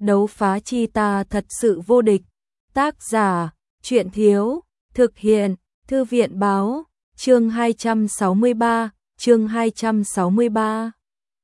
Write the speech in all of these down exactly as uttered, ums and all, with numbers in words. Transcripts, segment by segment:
Đấu phá chi ta thật sự vô địch. Tác giả, Truyện Thiếu, thực hiện, Thư viện Báo, chương hai trăm sáu mươi ba, chương hai trăm sáu mươi ba.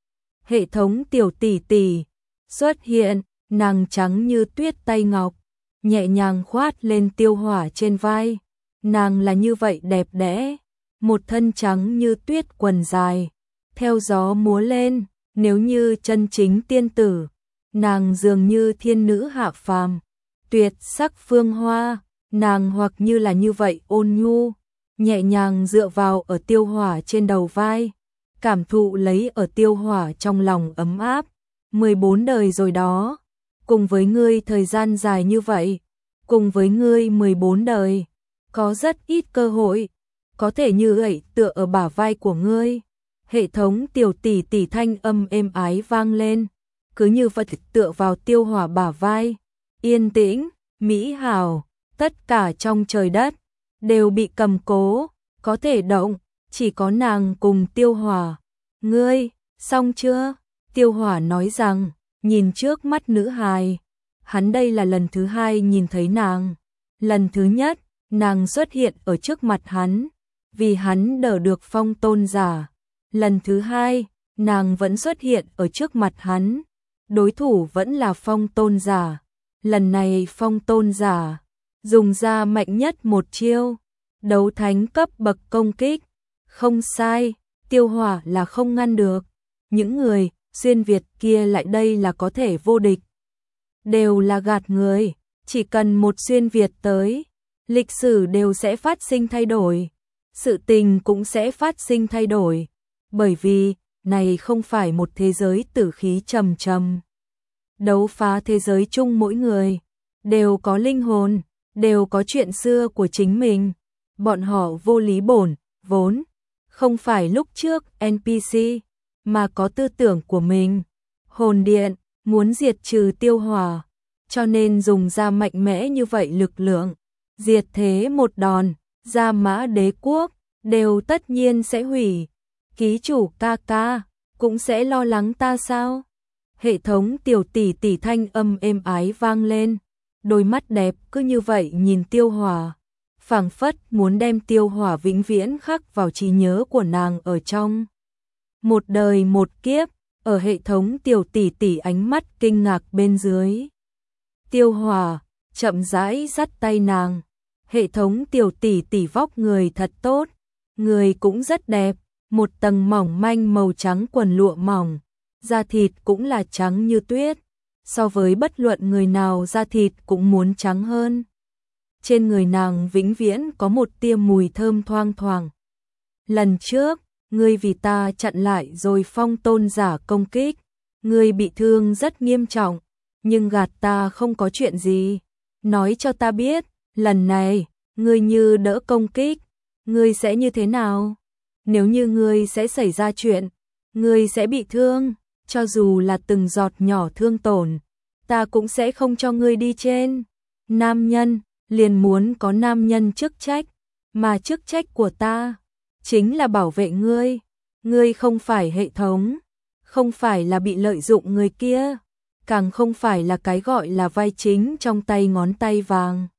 Hệ thống tiểu tỷ tỷ xuất hiện, nàng trắng như tuyết tay ngọc, nhẹ nhàng khoát lên Tiêu Hỏa trên vai. Nàng là như vậy đẹp đẽ, một thân trắng như tuyết quần dài, theo gió múa lên, nếu như chân chính tiên tử, nàng dường như thiên nữ hạ phàm, tuyệt sắc phương hoa, nàng hoặc như là như vậy ôn nhu, nhẹ nhàng dựa vào ở Tiêu Hỏa trên đầu vai, cảm thụ lấy ở Tiêu Hỏa trong lòng ấm áp. mười bốn đời rồi đó, cùng với ngươi thời gian dài như vậy, cùng với ngươi mười bốn đời, có rất ít cơ hội, có thể như vậy tựa ở bả vai của ngươi. Hệ thống tiểu tỷ tỷ thanh âm êm ái vang lên, cứ như vậy tựa vào Tiêu Hỏa bả vai, yên tĩnh, mỹ hảo, tất cả trong trời đất đều bị cầm cố, có thể động, chỉ có nàng cùng Tiêu Hỏa. Ngươi, xong chưa? Tiêu Hỏa nói rằng, nhìn trước mắt nữ hài, hắn đây là lần thứ hai nhìn thấy nàng. Lần thứ nhất, nàng xuất hiện ở trước mặt hắn, vì hắn đỡ được phong tôn giả. Lần thứ hai, nàng vẫn xuất hiện ở trước mặt hắn, đối thủ vẫn là phong tôn giả. Lần này phong tôn giả dùng ra mạnh nhất một chiêu, đấu thánh cấp bậc công kích. Không sai, Tiêu Hỏa là không ngăn được. Những người xuyên Việt kia lại đây là có thể vô địch, đều là gạt người, chỉ cần một xuyên Việt tới, lịch sử đều sẽ phát sinh thay đổi, sự tình cũng sẽ phát sinh thay đổi, bởi vì này không phải một thế giới tử khí trầm trầm. Đấu phá thế giới chung mỗi người đều có linh hồn, đều có chuyện xưa của chính mình, bọn họ vô lý bổn vốn không phải lúc trước en pê xê, mà có tư tưởng của mình. Hồn điện muốn diệt trừ Tiêu Hỏa, cho nên dùng ra mạnh mẽ như vậy lực lượng, diệt thế một đòn, Gia Mã Đế quốc đều tất nhiên sẽ hủy. Ký chủ ca ca cũng sẽ lo lắng ta sao? Hệ thống tiểu tỷ tỷ thanh âm êm ái vang lên, đôi mắt đẹp cứ như vậy nhìn Tiêu Hỏa, phảng phất muốn đem Tiêu Hỏa vĩnh viễn khắc vào trí nhớ của nàng ở trong. Một đời một kiếp, ở hệ thống tiểu tỷ tỷ ánh mắt kinh ngạc bên dưới. Tiêu Hỏa chậm rãi dắt tay nàng, hệ thống tiểu tỷ tỷ vóc người thật tốt, người cũng rất đẹp, một tầng mỏng manh màu trắng quần lụa mỏng, da thịt cũng là trắng như tuyết, so với bất luận người nào da thịt cũng muốn trắng hơn. Trên người nàng vĩnh viễn có một tia mùi thơm thoang thoảng. Lần trước, ngươi vì ta chặn lại rồi phong tôn giả công kích, ngươi bị thương rất nghiêm trọng, nhưng gạt ta không có chuyện gì. Nói cho ta biết, lần này, ngươi như đỡ công kích, ngươi sẽ như thế nào? Nếu như ngươi sẽ xảy ra chuyện, ngươi sẽ bị thương, cho dù là từng giọt nhỏ thương tổn, ta cũng sẽ không cho ngươi đi trên. Nam nhân, liền muốn có nam nhân chức trách, mà chức trách của ta chính là bảo vệ ngươi. Ngươi không phải hệ thống, không phải là bị lợi dụng người kia, càng không phải là cái gọi là vai chính trong tay ngón tay vàng.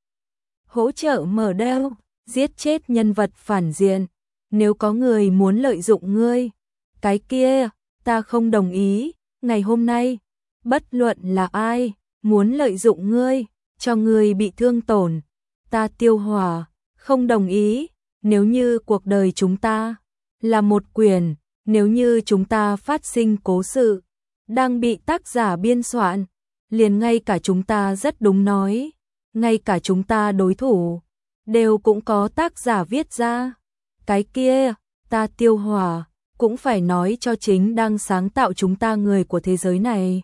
Hỗ trợ mở đeo, giết chết nhân vật phản diện. Nếu có người muốn lợi dụng ngươi, cái kia, ta không đồng ý. Ngày hôm nay, bất luận là ai muốn lợi dụng ngươi, cho ngươi bị thương tổn, ta Tiêu Hỏa không đồng ý. Nếu như cuộc đời chúng ta là một quyển, nếu như chúng ta phát sinh cố sự đang bị tác giả biên soạn, liền ngay cả chúng ta rất đúng nói, ngay cả chúng ta đối thủ đều cũng có tác giả viết ra, cái kia, ta Tiêu Hỏa cũng phải nói cho chính đang sáng tạo chúng ta người của thế giới này.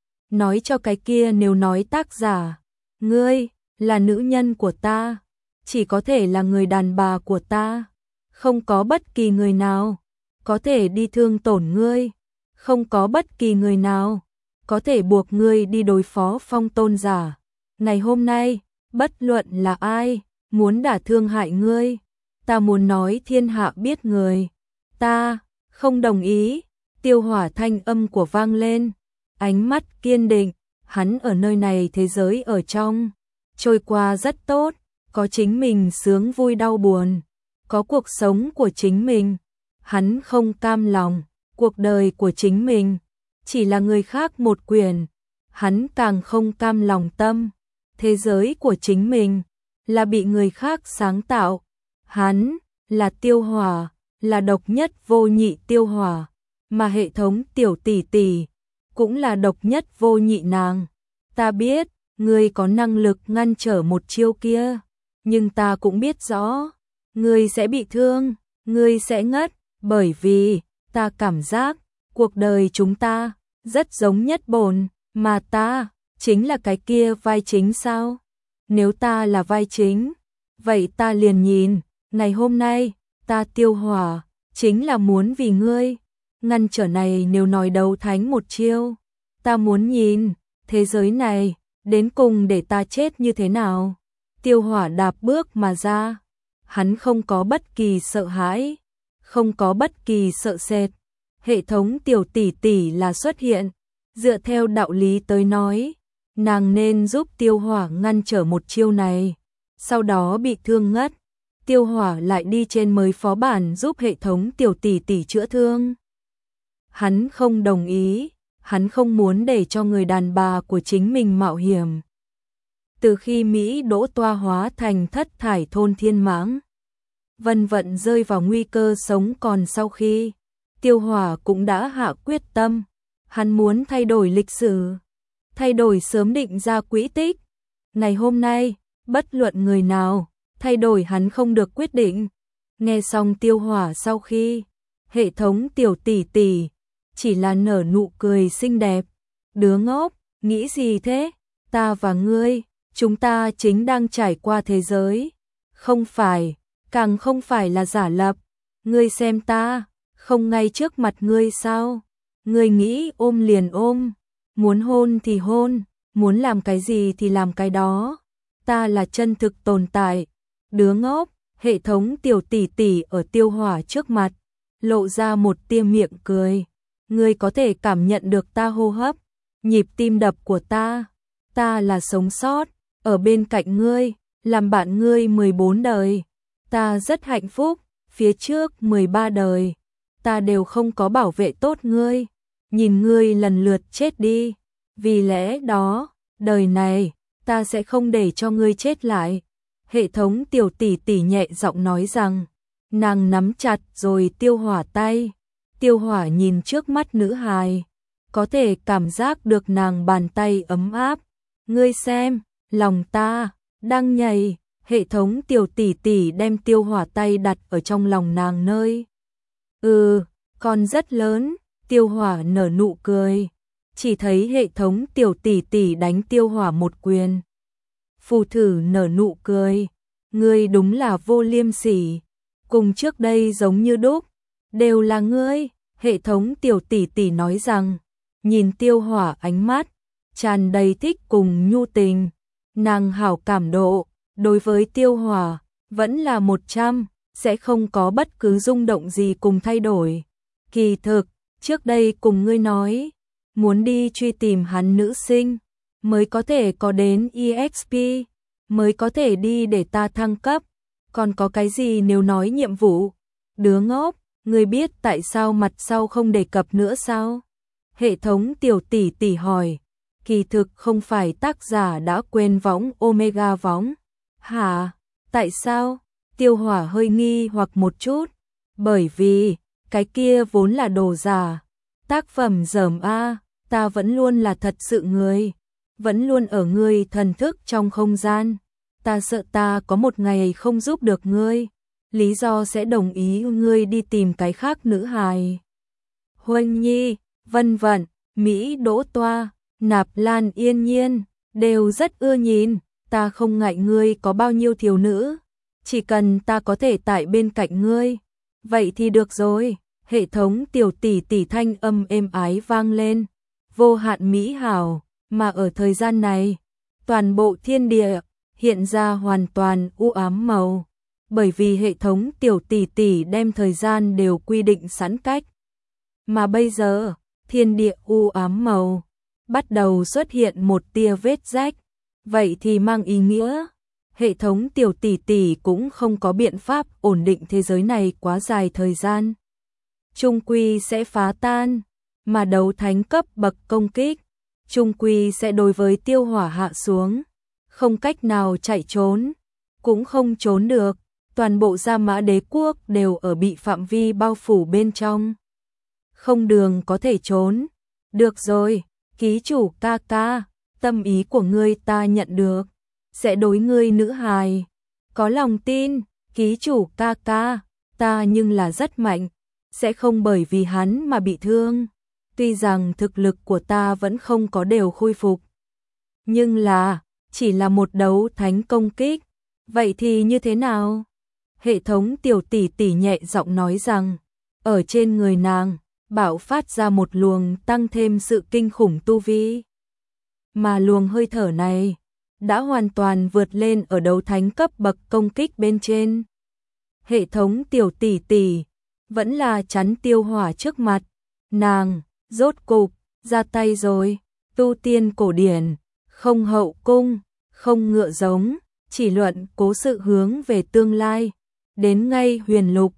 Nói cho cái kia nếu nói tác giả, ngươi là nữ nhân của ta, chỉ có thể là người đàn bà của ta, không có bất kỳ người nào có thể đi thương tổn ngươi, không có bất kỳ người nào có thể buộc ngươi đi đối phó phong tôn giả. Ngày hôm nay, bất luận là ai muốn đả thương hại ngươi, ta muốn nói thiên hạ biết người, ta không đồng ý. Tiêu Hỏa thanh âm của vang lên, ánh mắt kiên định, hắn ở nơi này thế giới ở trong, trôi qua rất tốt, có chính mình sướng vui đau buồn, có cuộc sống của chính mình. Hắn không cam lòng, cuộc đời của chính mình chỉ là người khác một quyền. Hắn càng không cam lòng tâm, thế giới của chính mình là bị người khác sáng tạo. Hắn là Tiêu Hỏa, là độc nhất vô nhị Tiêu Hỏa, mà hệ thống tiểu tỷ tỷ cũng là độc nhất vô nhị nàng. Ta biết, ngươi có năng lực ngăn trở một chiêu kia, nhưng ta cũng biết rõ, ngươi sẽ bị thương, ngươi sẽ ngất, bởi vì ta cảm giác cuộc đời chúng ta rất giống nhất bổn, mà ta chính là cái kia vai chính sao? Nếu ta là vai chính, vậy ta liền nhìn, ngày hôm nay, ta Tiêu Hỏa chính là muốn vì ngươi ngăn trở này, nếu nói đấu thánh một chiêu, ta muốn nhìn thế giới này đến cùng để ta chết như thế nào. Tiêu Hỏa đạp bước mà ra, hắn không có bất kỳ sợ hãi, không có bất kỳ sợ sệt. Hệ thống tiểu tỷ tỷ là xuất hiện, dựa theo đạo lý tới nói, nàng nên giúp Tiêu Hỏa ngăn trở một chiêu này, sau đó bị thương ngất. Tiêu Hỏa lại đi trên mới phó bản giúp hệ thống tiểu tỷ tỷ chữa thương. Hắn không đồng ý, hắn không muốn để cho người đàn bà của chính mình mạo hiểm. Từ khi Mỹ Đỗ Toa hóa thành thất thải thôn thiên mãng, Vân Vận rơi vào nguy cơ sống còn sau khi, Tiêu Hỏa cũng đã hạ quyết tâm, hắn muốn thay đổi lịch sử, thay đổi sớm định ra quỹ tích. Ngày hôm nay, bất luận người nào, thay đổi hắn không được quyết định. Nghe xong Tiêu Hỏa sau khi, hệ thống tiểu tỷ tỷ chỉ là nở nụ cười xinh đẹp. Đứa ngốc, nghĩ gì thế? Ta và ngươi, chúng ta chính đang trải qua thế giới. Không phải, càng không phải là giả lập. Ngươi xem ta, không ngay trước mặt ngươi sao? Ngươi nghĩ ôm liền ôm, muốn hôn thì hôn, muốn làm cái gì thì làm cái đó. Ta là chân thực tồn tại. Đứa ngốc, hệ thống tiểu tỷ tỷ ở Tiêu Hỏa trước mặt, lộ ra một tia miệng cười. Ngươi có thể cảm nhận được ta hô hấp, nhịp tim đập của ta. Ta là sống sót, ở bên cạnh ngươi, làm bạn ngươi mười bốn đời. Ta rất hạnh phúc, phía trước mười ba đời, ta đều không có bảo vệ tốt ngươi, nhìn ngươi lần lượt chết đi. Vì lẽ đó, đời này, ta sẽ không để cho ngươi chết lại. Hệ thống tiểu tỷ tỷ nhẹ giọng nói rằng, nàng nắm chặt rồi Tiêu Hỏa tay. Tiêu Hỏa nhìn trước mắt nữ hài, có thể cảm giác được nàng bàn tay ấm áp. Ngươi xem, lòng ta đang nhảy. Hệ thống tiểu tỷ tỷ đem Tiêu Hỏa tay đặt ở trong lòng nàng nơi. Ừ, con rất lớn. Tiêu Hỏa nở nụ cười, chỉ thấy hệ thống tiểu tỷ tỷ đánh Tiêu Hỏa một quyền. Phù thử nở nụ cười, ngươi đúng là vô liêm sỉ, cùng trước đây giống như đúc, đều là ngươi. Hệ thống tiểu tỷ tỷ nói rằng, nhìn Tiêu Hỏa ánh mắt tràn đầy thích cùng nhu tình, nàng hảo cảm độ đối với Tiêu Hỏa vẫn là một trăm, sẽ không có bất cứ rung động gì cùng thay đổi. Kỳ thực, trước đây cùng ngươi nói, muốn đi truy tìm hắn nữ sinh, mới có thể có đến e ích pê, mới có thể đi để ta thăng cấp, còn có cái gì nếu nói nhiệm vụ. Đứa ngốc, ngươi biết tại sao mặt sau không đề cập nữa sao? Hệ thống tiểu tỷ tỷ hỏi, kỳ thực không phải tác giả đã quên võng Omega võng. Hả? Tại sao? Tiêu Hỏa hơi nghi hoặc một chút, bởi vì cái kia vốn là đồ giả, tác phẩm dởm a, ta vẫn luôn là thật sự người, vẫn luôn ở ngươi thần thức trong không gian, ta sợ ta có một ngày không giúp được ngươi, lý do sẽ đồng ý ngươi đi tìm cái khác nữ hài. Huân Nhi, Vân Vận, Mỹ Đỗ Toa, Nạp Lan Yên Nhiên đều rất ưa nhìn, ta không ngại ngươi có bao nhiêu thiếu nữ, chỉ cần ta có thể tại bên cạnh ngươi, vậy thì được rồi. Hệ thống tiểu tỷ tỷ thanh âm êm ái vang lên, vô hạn mỹ hảo, mà ở thời gian này, toàn bộ thiên địa hiện ra hoàn toàn u ám màu, bởi vì hệ thống tiểu tỷ tỷ đem thời gian đều quy định sẵn cách. Mà bây giờ, thiên địa u ám màu, bắt đầu xuất hiện một tia vết rách, vậy thì mang ý nghĩa hệ thống tiểu tỷ tỷ cũng không có biện pháp ổn định thế giới này quá dài thời gian. Trung quy sẽ phá tan, mà đấu thánh cấp bậc công kích, trung quy sẽ đối với tiêu hỏa hạ xuống, không cách nào chạy trốn, cũng không trốn được, toàn bộ Gia Mã Đế quốc đều ở bị phạm vi bao phủ bên trong. Không đường có thể trốn. Được rồi, ký chủ ca ca, tâm ý của ngươi ta nhận được, sẽ đối ngươi nữ hài. Có lòng tin, ký chủ ca ca, ta nhưng là rất mạnh, sẽ không bởi vì hắn mà bị thương. Tuy rằng thực lực của ta vẫn không có đều khôi phục, nhưng là, chỉ là một đấu thánh công kích, vậy thì như thế nào? Hệ thống tiểu tỷ tỷ nhẹ giọng nói rằng, ở trên người nàng, bạo phát ra một luồng tăng thêm sự kinh khủng tu vi. Mà luồng hơi thở này, đã hoàn toàn vượt lên ở đấu thánh cấp bậc công kích bên trên. Hệ thống tiểu tỷ tỷ, vẫn là chắn tiêu hỏa trước mặt, nàng, rốt cục, ra tay rồi, tu tiên cổ điển, không hậu cung, không ngựa giống, chỉ luận cố sự hướng về tương lai, đến ngay huyền lục,